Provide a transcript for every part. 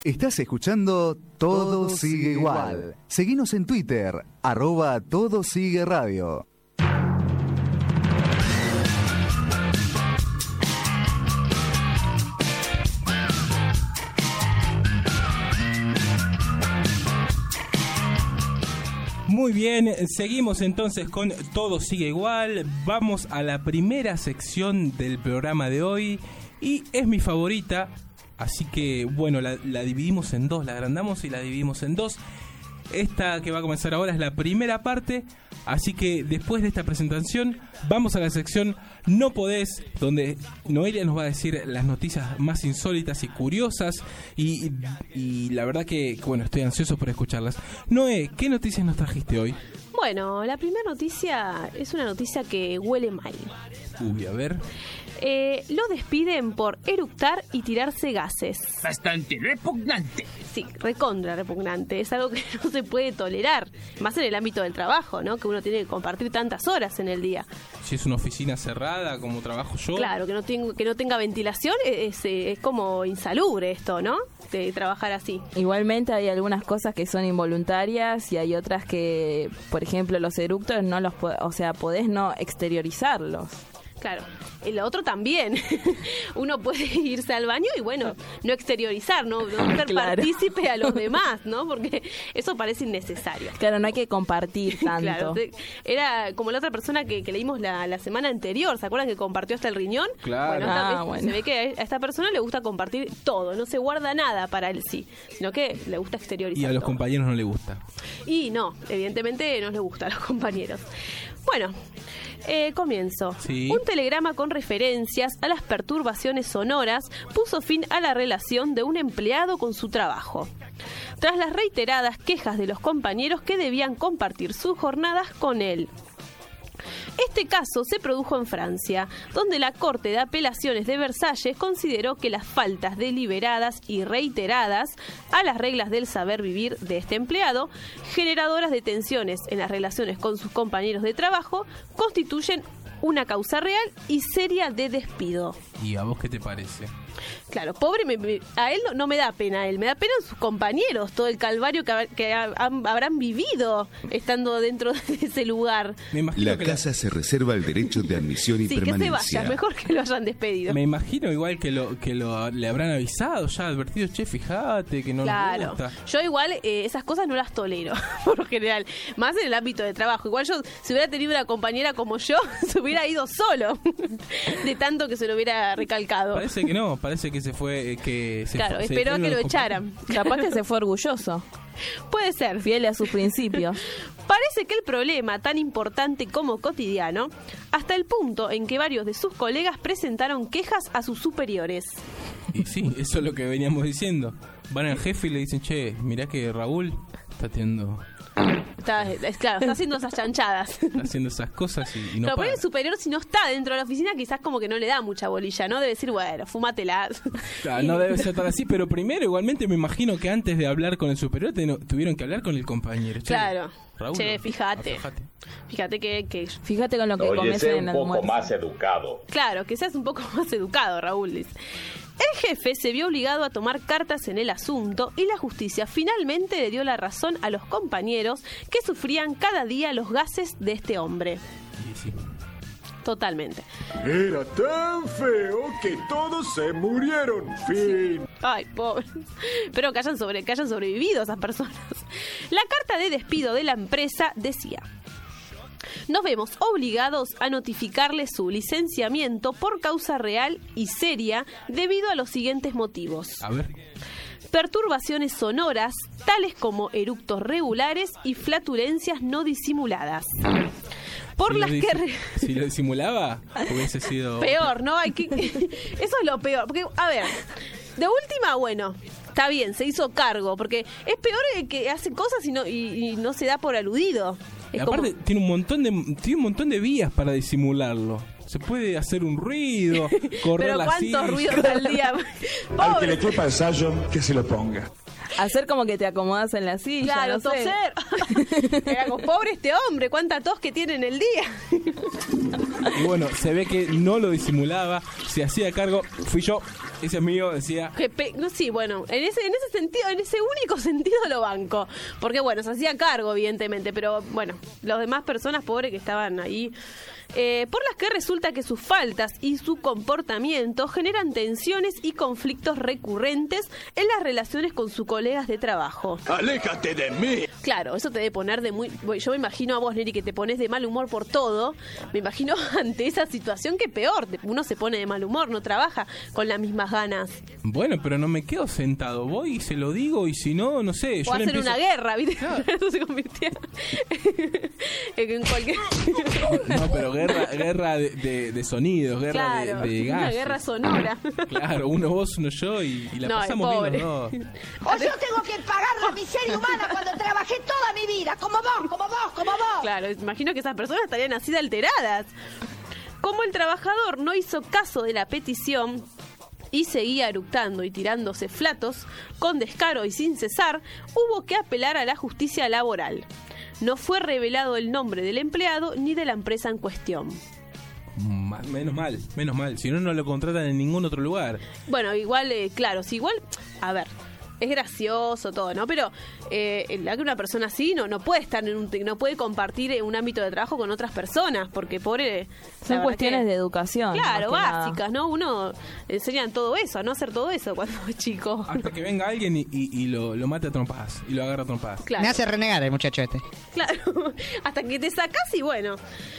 Estás escuchando Todo Sigue Igual. Seguinos en Twitter, @TodoSigueRadio. Muy bien, seguimos entonces con Todo Sigue Igual. Vamos a la primera sección del programa de hoy y es mi favorita. Así que, bueno, la dividimos en dos, la agrandamos y la dividimos en dos. Esta que va a comenzar ahora es la primera parte, así que después de esta presentación vamos a la sección No Podés, donde Noelia nos va a decir las noticias más insólitas y curiosas y la verdad que, bueno, estoy ansioso por escucharlas. Noé, ¿qué noticias nos trajiste hoy? Bueno, la primera noticia es una noticia que huele mal. Uy, a ver... lo despiden por eructar y tirarse gases. Bastante repugnante. Sí, recontra repugnante. Es algo que no se puede tolerar. Más en el ámbito del trabajo, ¿no? Que uno tiene que compartir tantas horas en el día. Si es una oficina cerrada, como trabajo yo... Claro, que no tenga ventilación es como insalubre esto, ¿no? De trabajar así. Igualmente hay algunas cosas que son involuntarias y hay otras que, por ejemplo, los eructos no los podés no exteriorizarlos. Claro, el otro también. Uno puede irse al baño y, bueno, no exteriorizar, no ser claro. partícipe a los demás, ¿no? Porque eso parece innecesario. Claro, no hay que compartir tanto. Claro, era como la otra persona que leímos la semana anterior, ¿se acuerdan que compartió hasta el riñón? Claro. Bueno, se ve que a esta persona le gusta compartir todo, no se guarda nada para él sí, sino que le gusta exteriorizar. Y a los todo. compañeros no le gusta. Y no, evidentemente no les gusta a los compañeros. Bueno, comienzo. Sí. Un telegrama con referencias a las perturbaciones sonoras puso fin a la relación de un empleado con su trabajo, tras las reiteradas quejas de los compañeros que debían compartir sus jornadas con él. Este caso se produjo en Francia, donde la Corte de Apelaciones de Versalles consideró que las faltas deliberadas y reiteradas a las reglas del saber vivir de este empleado, generadoras de tensiones en las relaciones con sus compañeros de trabajo, constituyen una causa real y seria de despido. ¿Y a vos qué te parece? Claro, pobre, a él no me da pena, a él me da pena a sus compañeros, todo el calvario que habrán vivido estando dentro de ese lugar. La casa se reserva el derecho de admisión y permanencia. Sí, que se vaya, mejor que lo hayan despedido. Me imagino igual que le habrán avisado, ya advertido, che, fíjate que no nos gusta. Yo igual esas cosas no las tolero, por lo general, más en el ámbito de trabajo. Igual yo, si hubiera tenido una compañera como yo, se hubiera ido solo, de tanto que se lo hubiera recalcado. Parece que no, parece que se fue, claro, esperó a que lo echaran. Capaz que se fue orgulloso. Puede ser. Fiel a sus principios. Parece que el problema, tan importante como cotidiano, hasta el punto en que varios de sus colegas presentaron quejas a sus superiores. Y sí, eso es lo que veníamos diciendo. Van al jefe y le dicen, che, mirá que Raúl está teniendo... Está haciendo esas chanchadas. Está haciendo esas cosas y no Pero por para. el superior, si no está dentro de la oficina, quizás como que no le da mucha bolilla, ¿no? Debe decir, bueno, fúmatela. Claro, no debe ser tan así, pero primero igualmente me imagino que antes de hablar con el superior tuvieron que hablar con el compañero. Che, claro. Raúl, che, fíjate que... Fíjate con lo que comes en el almuerzo. un poco más educado. Claro, que seas un poco más educado, Raúl, dice. El jefe se vio obligado a tomar cartas en el asunto y la justicia finalmente le dio la razón a los compañeros que sufrían cada día los gases de este hombre. Sí. Totalmente. Era tan feo que todos se murieron. Fin. Ay, pobre. Pero que hayan sobrevivido esas personas. La carta de despido de la empresa decía: nos vemos obligados a notificarle su licenciamiento por causa real y seria debido a los siguientes motivos. A ver. Perturbaciones sonoras, tales como eructos regulares y flatulencias no disimuladas. Por las que... Si lo disimulaba, hubiese sido... Peor, ¿no? Eso es lo peor. Porque, a ver, de última, bueno... Está bien, se hizo cargo, porque es peor el que hace cosas y no se da por aludido. Y aparte, tiene un montón de vías para disimularlo. Se puede hacer un ruido, correr la silla. Pero ¿cuántos ruidos al día? Al que le quepa el sayo, que se lo ponga. Hacer como que te acomodas en la silla. Claro, no sé. toser. Era como, pobre este hombre, cuánta tos que tiene en el día. Y bueno, se ve que no lo disimulaba. se hacía cargo, fui yo, ese es mío, decía. No, sí, bueno, en ese sentido, en ese único sentido lo banco. Porque bueno, se hacía cargo, evidentemente, pero bueno, las demás personas pobres que estaban ahí, por las que resulta que sus faltas y su comportamiento generan tensiones y conflictos recurrentes en las relaciones con sus colegas de trabajo. ¡Aléjate de mí! Claro, eso te debe poner de muy... Yo me imagino a vos, Neri, que te pones de mal humor por todo. Me imagino ante esa situación que peor. Uno se pone de mal humor, no trabaja con las mismas ganas. Bueno, pero no me quedo sentado. Voy y se lo digo y si no, no sé. O hacer una guerra, ¿viste? Claro. Eso se convirtió en cualquier... No, pero guerra de sonidos, guerra claro, de gases. una guerra sonora. Claro, uno vos, uno yo y la No, pasamos bien pobre. los dos. O yo tengo que pagar la miseria humana cuando trabajé toda mi vida, como vos, como vos, como vos. Claro, imagino que esas personas estarían así de alteradas. Como el trabajador no hizo caso de la petición y seguía eructando y tirándose flatos, con descaro y sin cesar, hubo que apelar a la justicia laboral. No fue revelado el nombre del empleado ni de la empresa en cuestión. Menos mal. Si no, no lo contratan en ningún otro lugar. Bueno, igual, claro, si igual, a ver, es gracioso todo, ¿no? Pero una persona así no puede estar no puede compartir un ámbito de trabajo con otras personas, porque pobre... Son cuestiones de educación. Claro, más que básicas, ¿no? Uno enseñan todo eso, a no hacer todo eso cuando es chico. Hasta que venga alguien y lo mate a trompadas y lo agarra a trompadas. Claro. Me hace renegar el muchacho este. Claro, hasta que te sacas y bueno.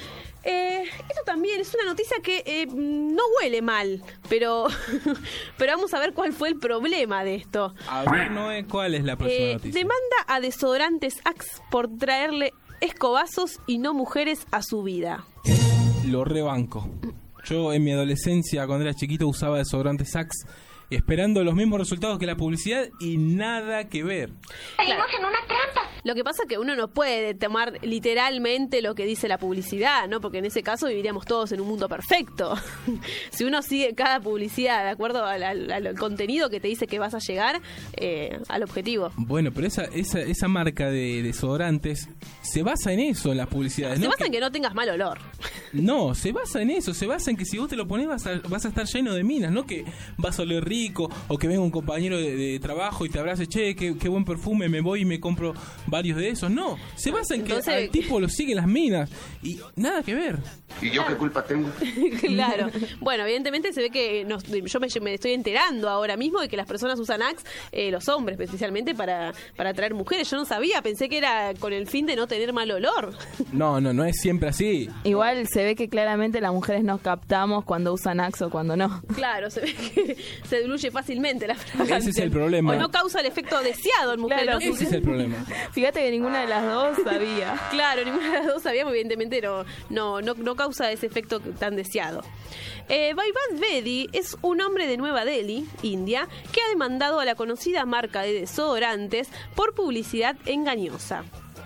Esto también es una noticia que no huele mal, pero vamos a ver cuál fue el problema de esto. A ver, Noé, ¿cuál es la próxima noticia? Demanda a desodorantes Axe por traerle escobazos y no mujeres a su vida. Lo rebanco. Yo en mi adolescencia, cuando era chiquito, usaba desodorantes Axe esperando los mismos resultados que la publicidad y nada que ver. Claro. En una trampa. Lo que pasa es que uno no puede tomar literalmente lo que dice la publicidad, ¿no? Porque en ese caso viviríamos todos en un mundo perfecto. Si uno sigue cada publicidad de acuerdo al contenido que te dice que vas a llegar al objetivo. Bueno, pero esa marca de desodorantes se basa en eso, en las publicidades. Se ¿no? basa en que no tengas mal olor. No, se basa en eso, se basa en que si vos te lo pones vas a estar lleno de minas, no que vas a oler rico o que venga un compañero de trabajo y te abrace, che, qué buen perfume, me voy y me compro varios de esos. No, se basa en que al tipo lo siguen las minas y nada que ver. ¿Y yo qué culpa tengo? Claro. Bueno, evidentemente se ve que yo me estoy enterando ahora mismo de que las personas usan Axe, los hombres especialmente, para atraer mujeres. Yo no sabía, pensé que era con el fin de no tener mal olor. No es siempre así. Igual se ve que claramente las mujeres nos captamos cuando usan Axe o cuando no. Claro, se ve que se diluye fácilmente la fragancia. Ese es el problema. O no causa el efecto deseado en mujeres. Claro, ¿no? Ese es el problema. Fíjate que ninguna de las dos sabía. Claro, ninguna de las dos sabíamos, evidentemente no causa ese efecto tan deseado. Vaibhav Bedi es un hombre de Nueva Delhi, India, que ha demandado a la conocida marca de desodorantes por publicidad engañosa.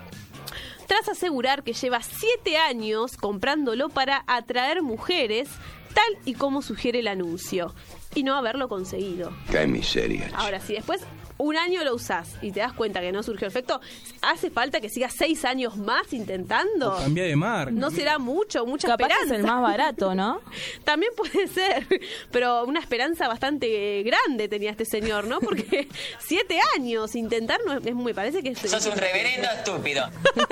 Tras asegurar que lleva 7 años comprándolo para atraer mujeres, tal y como sugiere el anuncio, y no haberlo conseguido. Qué miseria. Ahora, si después un año lo usás y te das cuenta que no surgió efecto, ¿hace falta que sigas 6 años más intentando? O cambia de marca. No será mucha Capaz esperanza. es el más barato, ¿no? También puede ser, pero una esperanza bastante grande tenía este señor, ¿no? Porque 7 años intentar me parece que es... Sos un reverendo estúpido.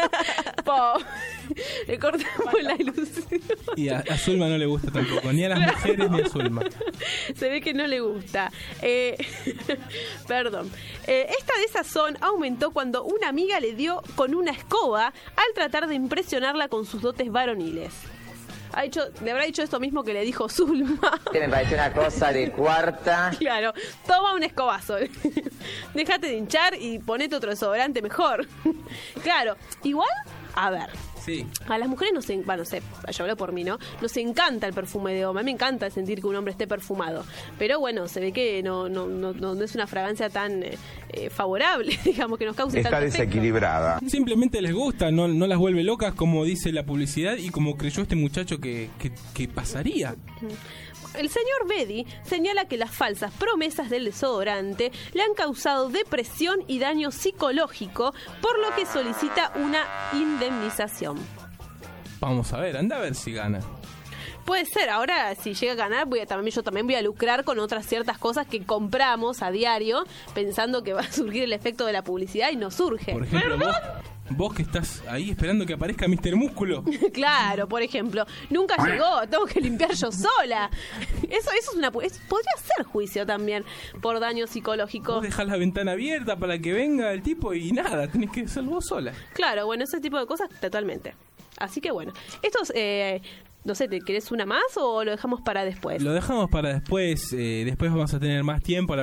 Le cortamos la ilusión. Y a Zulma no le gusta tampoco, ni a las mujeres ni a Zulma. Se ve que no le gusta. Perdón. Esta desazón aumentó cuando una amiga le dio con una escoba al tratar de impresionarla con sus dotes varoniles. Le habrá dicho esto mismo que le dijo Zulma. Que me parece una cosa de cuarta. Claro, toma un escobazo. Déjate de hinchar y ponete otro desodorante mejor. Claro, igual, a ver. Sí. A las mujeres no sé, yo hablo por mí, ¿no? Nos encanta el perfume de hombre. A mí me encanta sentir que un hombre esté perfumado. Pero bueno, se ve que no es una fragancia tan favorable, digamos, que nos cause Está tanto efecto. desequilibrada. Simplemente les gusta, no las vuelve locas como dice la publicidad y como creyó este muchacho que pasaría. El señor Bedi señala que las falsas promesas del desodorante le han causado depresión y daño psicológico, por lo que solicita una indemnización. Vamos a ver, anda a ver si gana. Puede ser, ahora si llega a ganar, yo también voy a lucrar con otras ciertas cosas que compramos a diario, pensando que va a surgir el efecto de la publicidad y no surge. Por ejemplo, vos que estás ahí esperando que aparezca Mr. Músculo. Claro, por ejemplo, nunca llegó, tengo que limpiar yo sola. Eso es podría ser juicio también por daño psicológico. Vos dejás la ventana abierta para que venga el tipo y nada, tenés que ser vos sola. Claro, bueno, ese tipo de cosas totalmente. Así que bueno, estos... no sé, ¿te querés una más o lo dejamos para después? Lo dejamos para después. Después vamos a tener más tiempo.